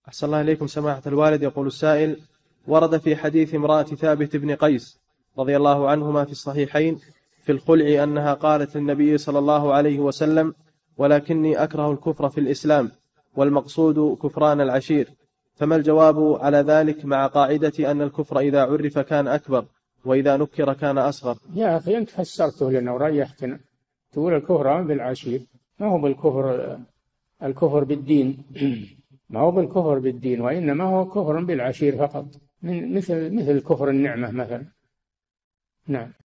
أحسن الله إليكم سماحة الوالد. يقول السائل: ورد في حديث امرأة ثابت بن قيس رضي الله عنهما في الصحيحين في الخلع أنها قالت للنبي صلى الله عليه وسلم: ولكني أكره الكفر في الإسلام، والمقصود كفران العشير، فما الجواب على ذلك مع قاعدة أن الكفر إذا عرف كان أكبر وإذا نكر كان أصغر؟ يا أخي أنت فسرته لنا وريحتنا، تقول الكفران بالعشير، ما هو بالكفر الكفر بالدين ما هو بالكفر بالدين، وإنما هو كفر بالعشير فقط، مثل كفر النعمة مثلا. نعم.